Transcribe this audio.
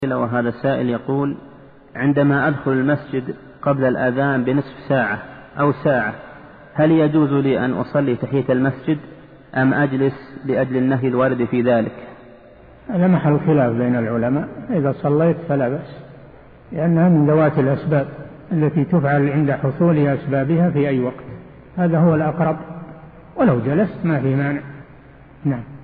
وهذا السائل يقول: عندما أدخل المسجد قبل الأذان بنصف ساعة أو ساعة، هل يجوز لي أن أصلي تحية المسجد أم أجلس لأجل النهي الوارد في ذلك؟ هذا محل خلاف بين العلماء. إذا صليت فلا بأس، لأنها من ذوات الأسباب التي تفعل عند حصول أسبابها في أي وقت. هذا هو الأقرب، ولو جلست ما في مانع. نعم.